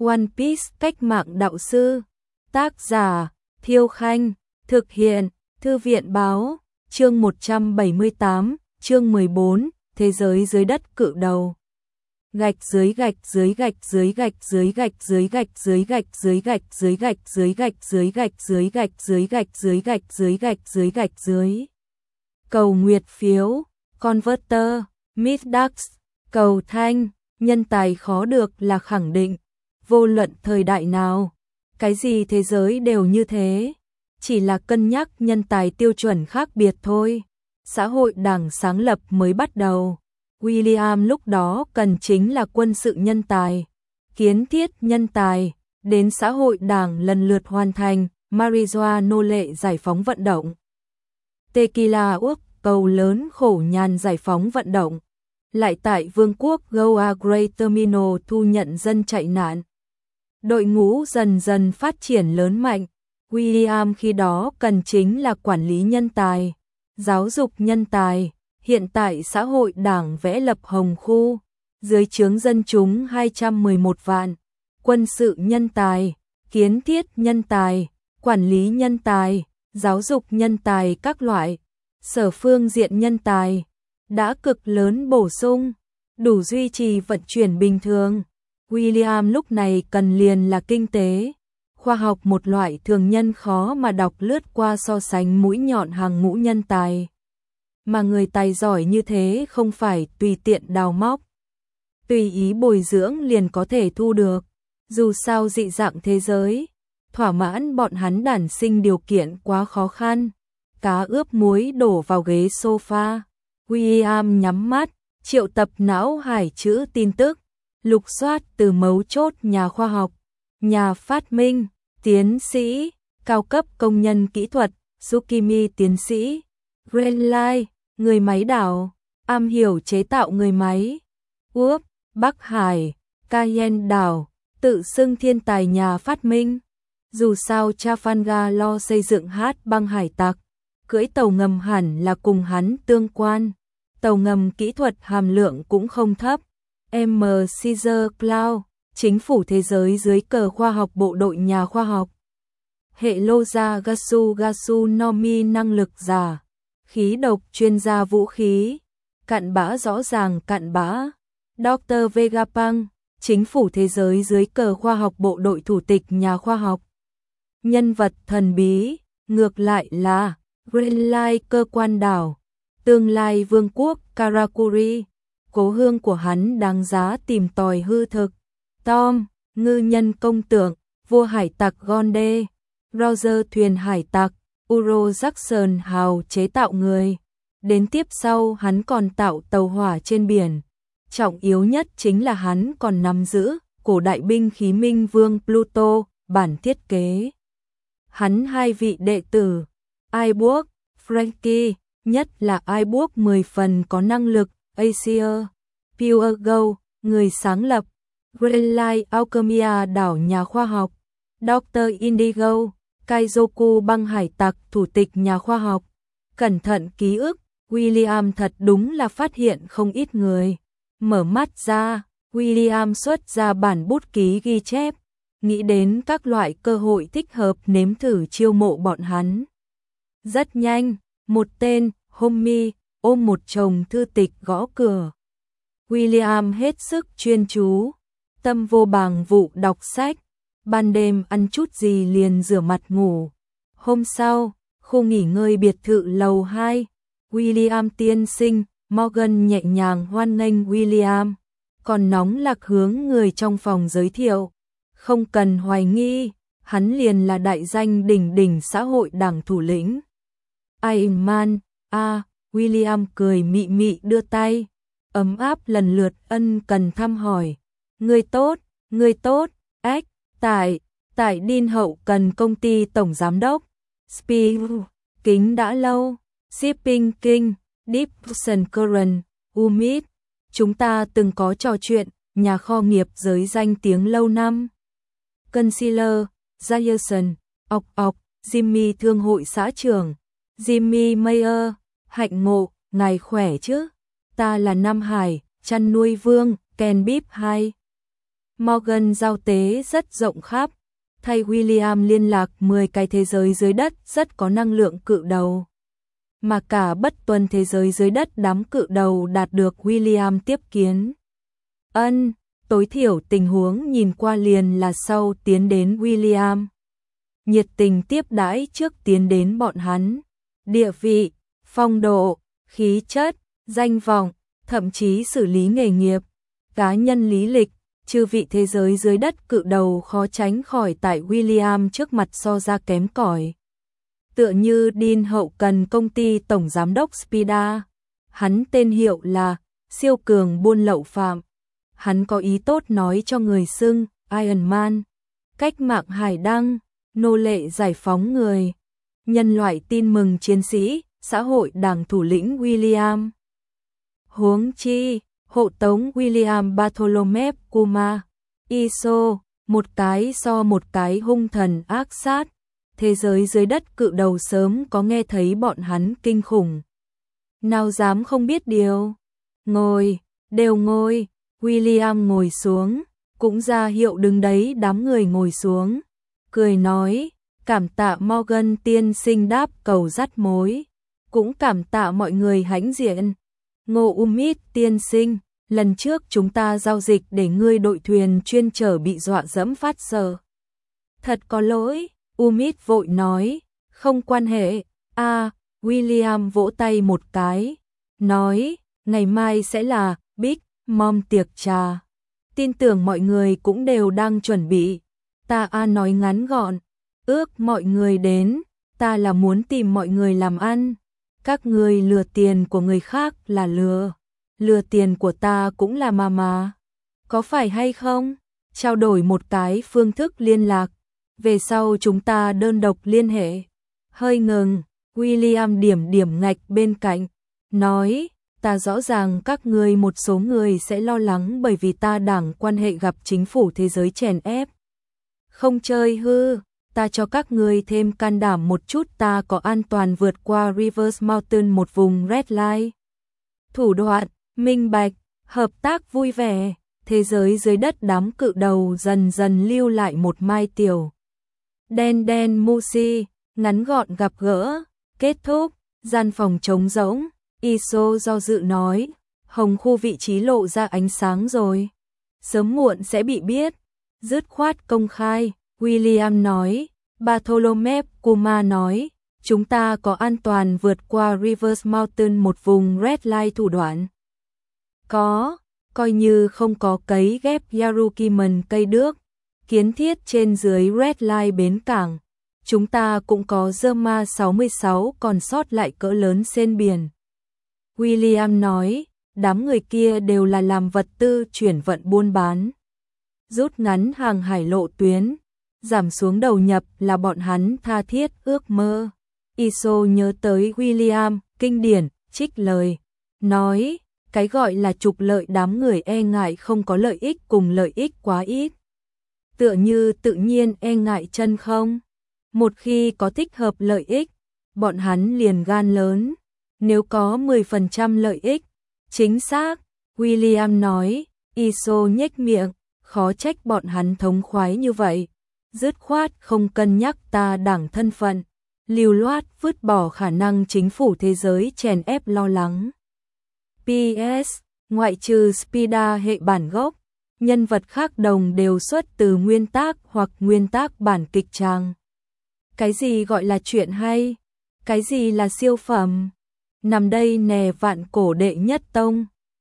One Piece cách mạng đạo sư. Tác giả Thiêu Khanh. Thực hiện Thư viện Báo. Chương 178, chương 14, Thế giới dưới đất cự đầu. Gạch dưới gạch dưới gạch dưới gạch dưới gạch dưới gạch dưới gạch dưới gạch dưới gạch dưới gạch dưới gạch dưới gạch dưới gạch dưới gạch dưới gạch dưới gạch dưới. Cầu nguyệt phiếu, Converter, Middax, cầu thanh, nhân tài khó được là khẳng định. Vô luận thời đại nào, cái gì thế giới đều như thế. Chỉ là cân nhắc nhân tài tiêu chuẩn khác biệt thôi. Xã hội đảng sáng lập mới bắt đầu. William lúc đó cần chính là quân sự nhân tài, kiến thiết nhân tài, đến xã hội đảng lần lượt hoàn thành, marijuana nô lệ giải phóng vận động. Tequila ước cầu lớn khổ nhàn giải phóng vận động. Lại tại Vương quốc Goa Great Terminal thu nhận dân chạy nạn. Đội ngũ dần dần phát triển lớn mạnh. William khi đó cần chính là quản lý nhân tài, giáo dục nhân tài. Hiện tại xã hội đảng vẽ lập hồng khu, dưới trướng dân chúng 211 vạn, quân sự nhân tài, kiến thiết nhân tài, quản lý nhân tài, giáo dục nhân tài các loại, sở phương diện nhân tài, đã cực lớn bổ sung, đủ duy trì vận chuyển bình thường. William lúc này cần liền là kinh tế, khoa học, một loại thường nhân khó mà đọc lướt qua so sánh mũi nhọn hàng ngũ nhân tài. Mà người tài giỏi như thế không phải tùy tiện đào móc, tùy ý bồi dưỡng liền có thể thu được. Dù sao dị dạng thế giới, thỏa mãn bọn hắn đản sinh điều kiện quá khó khăn. Cá ướp muối đổ vào ghế sofa. William nhắm mắt, triệu tập não hải chữ tin tức, lục soát từ mấu chốt nhà khoa học, nhà phát minh, tiến sĩ, cao cấp công nhân kỹ thuật, Tsukimi tiến sĩ, Greenlight, người máy đảo, am hiểu chế tạo người máy, Úc, Bắc Hải, Cayenne đảo, tự xưng thiên tài nhà phát minh. Dù sao Trafalgar lo xây dựng hát băng hải tặc, cưỡi tàu ngầm hẳn là cùng hắn tương quan. Tàu ngầm kỹ thuật hàm lượng cũng không thấp. M. Caesar Cloud, chính phủ thế giới dưới cờ khoa học bộ đội nhà khoa học. Hệ Loza Gasu Gasu Nomi năng lực giả, khí độc chuyên gia vũ khí, cặn bã rõ ràng cặn bã. Dr. Vegapunk, chính phủ thế giới dưới cờ khoa học bộ đội thủ tịch nhà khoa học. Nhân vật thần bí, ngược lại là Greenlight cơ quan đảo, tương lai vương quốc Karakuri, cố hương của hắn đáng giá tìm tòi hư thực. Tom, ngư nhân công tượng, vua hải tặc Gonde, Roger thuyền hải tặc, Uro Jackson hào chế tạo người. Đến tiếp sau hắn còn tạo tàu hỏa trên biển. Trọng yếu nhất chính là hắn còn nắm giữ cổ đại binh khí Minh Vương Pluto, bản thiết kế. Hắn hai vị đệ tử, Iborg, Frankie, nhất là Iborg 10 phần có năng lực, Acer, Pure Gold, người sáng lập, Greenlight Alchemia đảo nhà khoa học, Dr. Indigo, Kaizoku băng hải tặc thủ tịch nhà khoa học. Cẩn thận ký ức, William thật đúng là phát hiện không ít người. Mở mắt ra, William xuất ra bản bút ký ghi chép, nghĩ đến các loại cơ hội thích hợp nếm thử chiêu mộ bọn hắn. Rất nhanh, một tên, Homie, ôm một chồng thư tịch gõ cửa. William hết sức chuyên chú, tâm vô bàng vụ đọc sách, ban đêm ăn chút gì liền rửa mặt ngủ. Hôm sau, khu nghỉ ngơi biệt thự lầu 2, William tiên sinh, Morgan nhẹ nhàng hoan nghênh William, còn nóng lạc hướng người trong phòng giới thiệu. Không cần hoài nghi, hắn liền là đại danh đỉnh đỉnh xã hội đảng thủ lĩnh. Iron Man, William cười mị mị đưa tay, ấm áp lần lượt ân cần thăm hỏi. Người tốt, ếch, tại Đin hậu cần công ty tổng giám đốc. Spill, kính đã lâu, Shipping King, Deep Ocean Current, Umid, chúng ta từng có trò chuyện, nhà kho nghiệp giới danh tiếng lâu năm. Concealer, Jason, Jimmy thương hội xã trưởng, Jimmy Mayer, hạnh ngộ, ngài khỏe chứ? Ta là Nam Hải, chăn nuôi vương, Ken Bip 2. Morgan giao tế rất rộng khắp, thay William liên lạc 10 cái thế giới dưới đất rất có năng lượng cự đầu. Mà cả bất tuần thế giới dưới đất đám cự đầu đạt được William tiếp kiến. Tối thiểu tình huống nhìn qua liền là sau tiến đến William. Nhiệt tình tiếp đãi trước tiến đến bọn hắn. Địa vị, phong độ, khí chất, danh vọng, thậm chí xử lý nghề nghiệp, cá nhân lý lịch, chư vị thế giới dưới đất cự đầu khó tránh khỏi tại William trước mặt so ra kém cỏi. Tựa như Dean hậu cần công ty tổng giám đốc Spida, hắn tên hiệu là siêu cường buôn lậu phạm. Hắn có ý tốt nói cho người xưng Iron Man, cách mạng hải đăng, nô lệ giải phóng người, nhân loại tin mừng chiến sĩ, xã hội đảng thủ lĩnh William. Huống chi, hộ tống William Bartholomew Kuma, ISO, một cái so một cái hung thần ác sát. Thế giới dưới đất cự đầu sớm có nghe thấy bọn hắn kinh khủng. Nào dám không biết điều. Ngồi, đều ngồi. William ngồi xuống, cũng ra hiệu đứng đấy đám người ngồi xuống. Cười nói, cảm tạ Morgan tiên sinh đáp cầu dắt mối. Cũng cảm tạ mọi người hãnh diện. Ngô Umit tiên sinh, lần trước chúng ta giao dịch để ngươi đội thuyền chuyên chở bị dọa dẫm phát sợ. Thật có lỗi, Umit vội nói, không quan hệ. William vỗ tay một cái, nói, ngày mai sẽ là Big Mom tiệc trà. Tin tưởng mọi người cũng đều đang chuẩn bị. Ta nói ngắn gọn, ước mọi người đến, ta là muốn tìm mọi người làm ăn. Các người lừa tiền của người khác là lừa tiền của ta cũng là mà. Có phải hay không? Trao đổi một cái phương thức liên lạc, về sau chúng ta đơn độc liên hệ. Hơi ngừng, William điểm ngạch bên cạnh, nói, ta rõ ràng các người một số người sẽ lo lắng bởi vì ta đảng quan hệ gặp chính phủ thế giới chèn ép. Không chơi hư, ta cho các người thêm can đảm một chút, ta có an toàn vượt qua Rivers Mountain một vùng red light. Thủ đoạn, minh bạch, hợp tác vui vẻ, thế giới dưới đất đám cự đầu dần dần lưu lại một mai tiểu. Đen Musi, ngắn gọn gặp gỡ, kết thúc, gian phòng trống rỗng, ISO do dự nói, hồng khu vị trí lộ ra ánh sáng rồi. Sớm muộn sẽ bị biết, dứt khoát công khai, William nói, Bartholomew Kuma nói, chúng ta có an toàn vượt qua Rivers Mountain một vùng red light thủ đoạn. Có, coi như không có cấy ghép Yarukiman cây đước, kiến thiết trên dưới red light bến cảng. Chúng ta cũng có Zerma 66 còn sót lại cỡ lớn trên biển. William nói, đám người kia đều là làm vật tư chuyển vận buôn bán. Rút ngắn hàng hải lộ tuyến, giảm xuống đầu nhập là bọn hắn tha thiết ước mơ. ISO nhớ tới William, kinh điển, trích lời, nói, cái gọi là trục lợi đám người e ngại không có lợi ích cùng lợi ích quá ít. Tựa như tự nhiên e ngại chân không. Một khi có thích hợp lợi ích, bọn hắn liền gan lớn. Nếu có 10% lợi ích, chính xác, William nói, ISO nhếch miệng, khó trách bọn hắn thống khoái như vậy. Dứt khoát không cân nhắc ta đảng thân phận, lưu loát vứt bỏ khả năng chính phủ thế giới chèn ép lo lắng. PS, ngoại trừ Spida hệ bản gốc, nhân vật khác đồng đều xuất từ nguyên tác hoặc nguyên tác bản kịch tràng. Cái gì gọi là chuyện hay? Cái gì là siêu phẩm? Nằm đây nè vạn cổ đệ nhất tông,